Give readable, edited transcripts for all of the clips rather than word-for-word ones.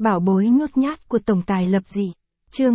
Bảo bối nhút nhát của tổng tài lập dị. Chương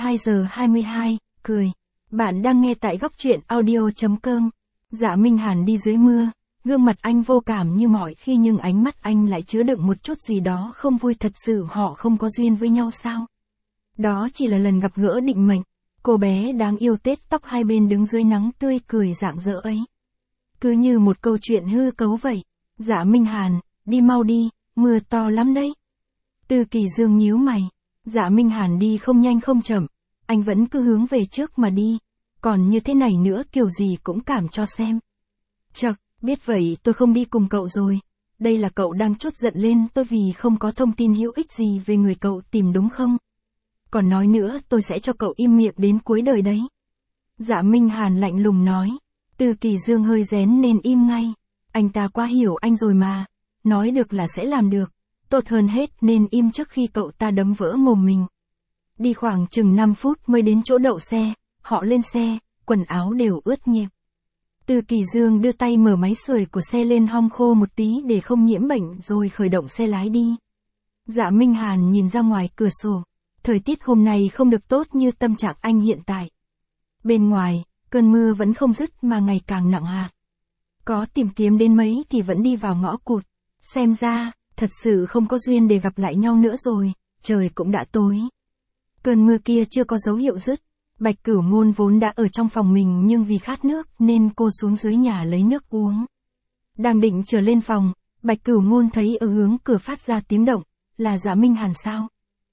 22:22, cười. Bạn đang nghe tại góc truyện audio.com. Dạ Minh Hàn đi dưới mưa, gương mặt anh vô cảm như mọi khi nhưng ánh mắt anh lại chứa đựng một chút gì đó không vui. Thật sự họ không có duyên với nhau sao? Đó chỉ là lần gặp gỡ định mệnh. Cô bé đáng yêu tết tóc hai bên đứng dưới nắng tươi cười rạng rỡ ấy. Cứ như một câu chuyện hư cấu vậy. Dạ Minh Hàn, đi mau đi, mưa to lắm đấy. Tư Kỳ Dương nhíu mày. Dạ Minh Hàn đi không nhanh không chậm, anh vẫn cứ hướng về trước mà đi. Còn như thế này nữa kiểu gì cũng cảm cho xem. Chậc, biết vậy tôi không đi cùng cậu rồi. Đây là cậu đang trút giận lên tôi vì không có thông tin hữu ích gì về người cậu tìm đúng không? Còn nói nữa tôi sẽ cho cậu im miệng đến cuối đời đấy. Dạ Minh Hàn lạnh lùng nói. Tư Kỳ Dương hơi rén nên im ngay. Anh ta quá hiểu anh rồi mà. Nói được là sẽ làm được. Tốt hơn hết nên im trước khi cậu ta đấm vỡ mồm mình. Đi khoảng chừng 5 phút mới đến chỗ đậu xe. Họ lên xe, quần áo đều ướt nhẹp. Tư Kỳ Dương đưa tay mở máy sưởi của xe lên hong khô một tí để không nhiễm bệnh rồi khởi động xe lái đi. Dạ Minh Hàn nhìn ra ngoài cửa sổ. Thời tiết hôm nay không được tốt như tâm trạng anh hiện tại. Bên ngoài, cơn mưa vẫn không dứt mà ngày càng nặng hạt. Có tìm kiếm đến mấy thì vẫn đi vào ngõ cụt. Xem ra, thật sự không có duyên để gặp lại nhau nữa rồi, trời cũng đã tối. Cơn mưa kia chưa có dấu hiệu dứt. Bạch Cửu Ngôn vốn đã ở trong phòng mình nhưng vì khát nước nên cô xuống dưới nhà lấy nước uống. Đang định trở lên phòng, Bạch Cửu Ngôn thấy ở hướng cửa phát ra tiếng động, là Dạ Minh Hàn sao?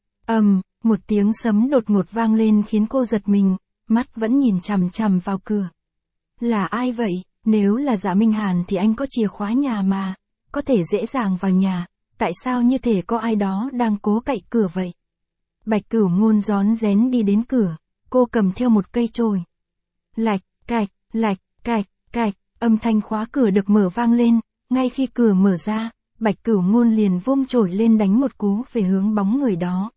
Một tiếng sấm đột ngột vang lên khiến cô giật mình, mắt vẫn nhìn chằm chằm vào cửa. Là ai vậy? Nếu là Dạ Minh Hàn thì anh có chìa khóa nhà mà, có thể dễ dàng vào nhà, tại sao như thể có ai đó đang cố cậy cửa vậy? Bạch Cửu Ngôn rón rén đi đến cửa, cô cầm theo một cây chổi. Lạch, cạch, âm thanh khóa cửa được mở vang lên, ngay khi cửa mở ra, Bạch Cửu Ngôn liền vung chổi lên đánh một cú về hướng bóng người đó.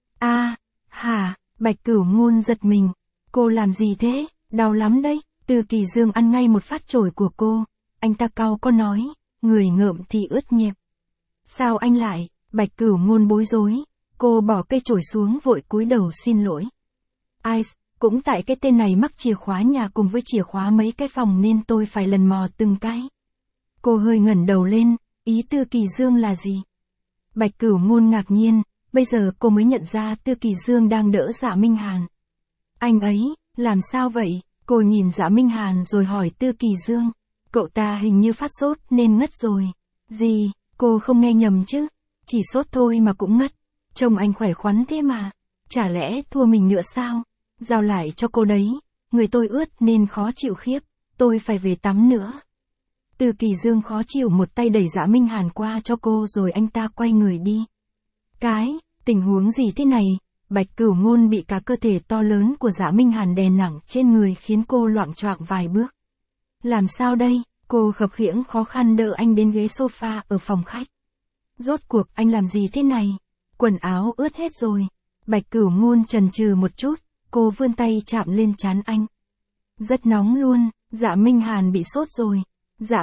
Bạch Cửu Ngôn giật mình. Cô làm gì thế? Đau lắm đấy. Tư Kỳ Dương ăn ngay một phát chổi của cô. Anh ta cau có nói, người ngợm thì ướt nhẹp. Sao anh lại? Bạch Cửu Ngôn bối rối. Cô bỏ cây chổi xuống vội cúi đầu xin lỗi. Cũng tại cái tên này mắc chìa khóa nhà cùng với chìa khóa mấy cái phòng nên tôi phải lần mò từng cái. Cô hơi ngẩng đầu lên, ý Tư Kỳ Dương là gì? Bạch Cửu Ngôn ngạc nhiên. Bây giờ cô mới nhận ra Tư Kỳ Dương đang đỡ Dạ Minh Hàn. Anh ấy, làm sao vậy? Cô nhìn Dạ Minh Hàn rồi hỏi Tư Kỳ Dương. Cậu ta hình như phát sốt nên ngất rồi. Gì, cô không nghe nhầm chứ? Chỉ sốt thôi mà cũng ngất. Trông anh khỏe khoắn thế mà. Chả lẽ thua mình nữa sao? Giao lại cho cô đấy. Người tôi ướt nên khó chịu khiếp. Tôi phải về tắm nữa. Tư Kỳ Dương khó chịu một tay đẩy Dạ Minh Hàn qua cho cô rồi anh ta quay người đi. Tình huống gì thế này? Bạch Cửu Ngôn bị cả cơ thể to lớn của Dạ Minh Hàn đè nặng trên người khiến cô loạng choạng vài bước. Làm sao đây? Cô khập khiễng khó khăn đỡ anh đến ghế sofa ở phòng khách. Rốt cuộc anh làm gì thế này? Quần áo ướt hết rồi. Bạch Cửu Ngôn chần chừ một chút, cô vươn tay chạm lên trán anh. Rất nóng luôn, Dạ Minh Hàn bị sốt rồi. Dạ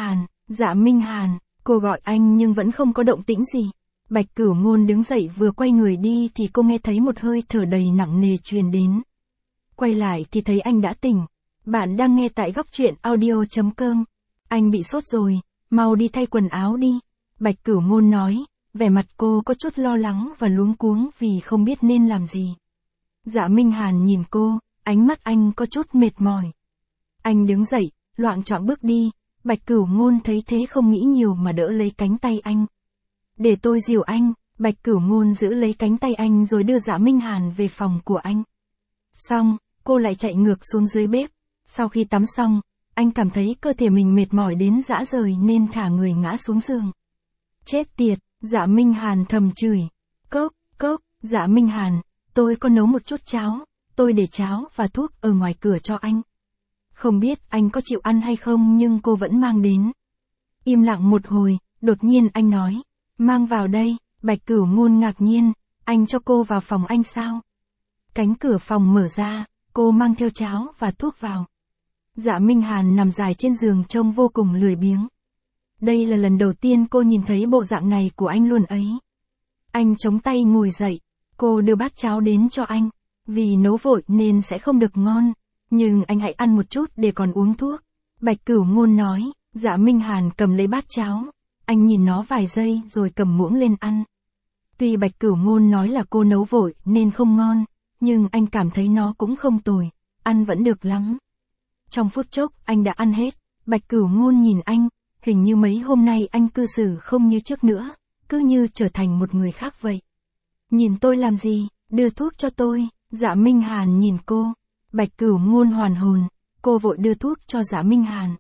Minh Hàn, cô gọi anh nhưng vẫn không có động tĩnh gì. Bạch Cửu Ngôn đứng dậy vừa quay người đi thì cô nghe thấy một hơi thở đầy nặng nề truyền đến. Quay lại thì thấy anh đã tỉnh. Bạn đang nghe tại góc truyện audio.com. Anh bị sốt rồi, mau đi thay quần áo đi. Bạch Cửu Ngôn nói, vẻ mặt cô có chút lo lắng và luống cuống vì không biết nên làm gì. Dạ Minh Hàn nhìn cô, ánh mắt anh có chút mệt mỏi. Anh đứng dậy, loạng choạng bước đi. Bạch Cửu Ngôn thấy thế không nghĩ nhiều mà đỡ lấy cánh tay anh. Để tôi dìu anh. Bạch Cửu Ngôn giữ lấy cánh tay anh rồi đưa Dạ Minh Hàn về phòng của anh. Xong, cô lại chạy ngược xuống dưới bếp. Sau khi tắm xong, anh cảm thấy cơ thể mình mệt mỏi đến rã rời nên thả người ngã xuống giường. Chết tiệt, Dạ Minh Hàn thầm chửi. Cốc, Dạ Minh Hàn, tôi có nấu một chút cháo, tôi để cháo và thuốc ở ngoài cửa cho anh. Không biết anh có chịu ăn hay không nhưng cô vẫn mang đến. Im lặng một hồi, đột nhiên anh nói. Mang vào đây. Bạch Cửu Ngôn ngạc nhiên, anh cho cô vào phòng anh sao? Cánh cửa phòng mở ra, cô mang theo cháo và thuốc vào. Dạ Minh Hàn nằm dài trên giường trông vô cùng lười biếng. Đây là lần đầu tiên cô nhìn thấy bộ dạng này của anh luôn ấy. Anh chống tay ngồi dậy. Cô đưa bát cháo đến cho anh. Vì nấu vội nên sẽ không được ngon. Nhưng anh hãy ăn một chút để còn uống thuốc. Bạch Cửu Ngôn nói. Dạ Minh Hàn cầm lấy bát cháo. Anh nhìn nó vài giây rồi cầm muỗng lên ăn. Tuy Bạch Cửu Ngôn nói là cô nấu vội nên không ngon, nhưng anh cảm thấy nó cũng không tồi, ăn vẫn được lắm. Trong phút chốc anh đã ăn hết. Bạch Cửu Ngôn nhìn anh, hình như mấy hôm nay anh cư xử không như trước nữa, cứ như trở thành một người khác vậy. Nhìn tôi làm gì, đưa thuốc cho tôi. Dạ Minh Hàn nhìn cô. Bạch Cửu Ngôn hoàn hồn, cô vội đưa thuốc cho Dạ Minh Hàn.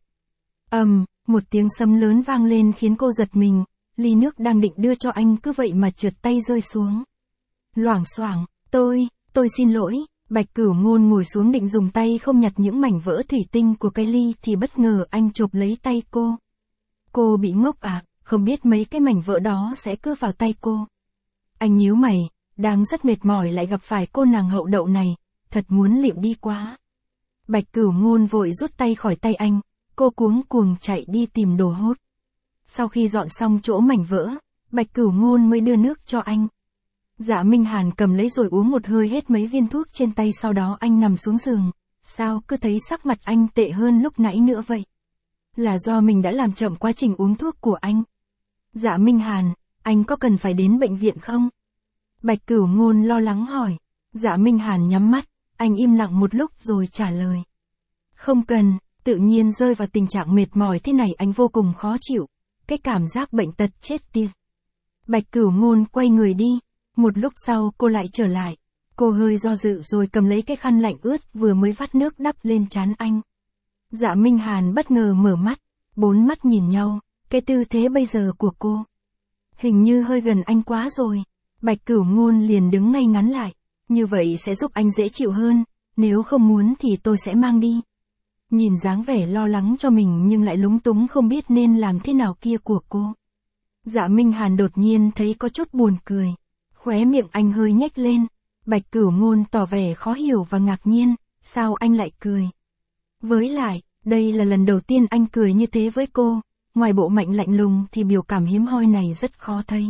Một tiếng sấm lớn vang lên khiến cô giật mình, ly nước đang định đưa cho anh cứ vậy mà trượt tay rơi xuống. Loảng xoảng, tôi xin lỗi. Bạch Cửu Ngôn ngồi xuống định dùng tay không nhặt những mảnh vỡ thủy tinh của cái ly thì bất ngờ anh chộp lấy tay cô. Cô bị ngốc à, không biết mấy cái mảnh vỡ đó sẽ cứ vào tay cô. Anh nhíu mày, đang rất mệt mỏi lại gặp phải cô nàng hậu đậu này, thật muốn liệm đi quá. Bạch Cửu Ngôn vội rút tay khỏi tay anh, cô cuống cuồng chạy đi tìm đồ hốt. Sau khi dọn xong chỗ mảnh vỡ, Bạch Cửu Ngôn mới đưa nước cho anh. Dạ Minh Hàn cầm lấy rồi uống một hơi hết mấy viên thuốc trên tay, sau đó anh nằm xuống giường. Sao cứ thấy sắc mặt anh tệ hơn lúc nãy nữa vậy? Là do mình đã làm chậm quá trình uống thuốc của anh. Dạ Minh Hàn, anh có cần phải đến bệnh viện không? Bạch Cửu Ngôn lo lắng hỏi. Dạ Minh Hàn nhắm mắt, anh im lặng một lúc rồi trả lời. Không cần. Tự nhiên rơi vào tình trạng mệt mỏi thế này anh vô cùng khó chịu. Cái cảm giác bệnh tật chết tiệt. Bạch Cửu Ngôn quay người đi. Một lúc sau cô lại trở lại. Cô hơi do dự rồi cầm lấy cái khăn lạnh ướt vừa mới vắt nước đắp lên trán anh. Dạ Minh Hàn bất ngờ mở mắt. Bốn mắt nhìn nhau. Cái tư thế bây giờ của cô hình như hơi gần anh quá rồi. Bạch Cửu Ngôn liền đứng ngay ngắn lại. Như vậy sẽ giúp anh dễ chịu hơn. Nếu không muốn thì tôi sẽ mang đi. Nhìn dáng vẻ lo lắng cho mình nhưng lại lúng túng không biết nên làm thế nào kia của cô. Dạ Minh Hàn đột nhiên thấy có chút buồn cười. Khóe miệng anh hơi nhếch lên. Bạch Cửu Ngôn tỏ vẻ khó hiểu và ngạc nhiên. Sao anh lại cười? Với lại, đây là lần đầu tiên anh cười như thế với cô. Ngoài bộ mạnh lạnh lùng thì biểu cảm hiếm hoi này rất khó thấy.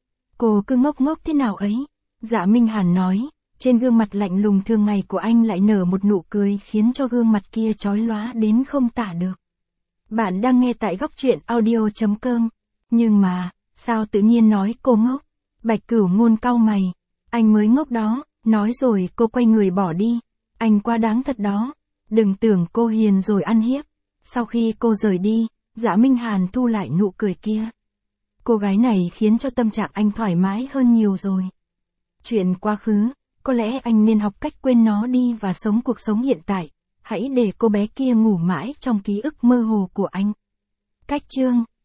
Cô cứ ngốc ngốc thế nào ấy? Dạ Minh Hàn nói. Trên gương mặt lạnh lùng thường ngày của anh lại nở một nụ cười khiến cho gương mặt kia chói lóa đến không tả được. Bạn đang nghe tại góc truyện audio.com. Nhưng mà, sao tự nhiên nói cô ngốc? Bạch Cửu Ngôn cau mày. Anh mới ngốc đó, nói rồi cô quay người bỏ đi. Anh quá đáng thật đó. Đừng tưởng cô hiền rồi ăn hiếp. Sau khi cô rời đi, Dạ Minh Hàn thu lại nụ cười kia. Cô gái này khiến cho tâm trạng anh thoải mái hơn nhiều rồi. Chuyện quá khứ. Có lẽ anh nên học cách quên nó đi và sống cuộc sống hiện tại. Hãy để cô bé kia ngủ mãi trong ký ức mơ hồ của anh. Cách chương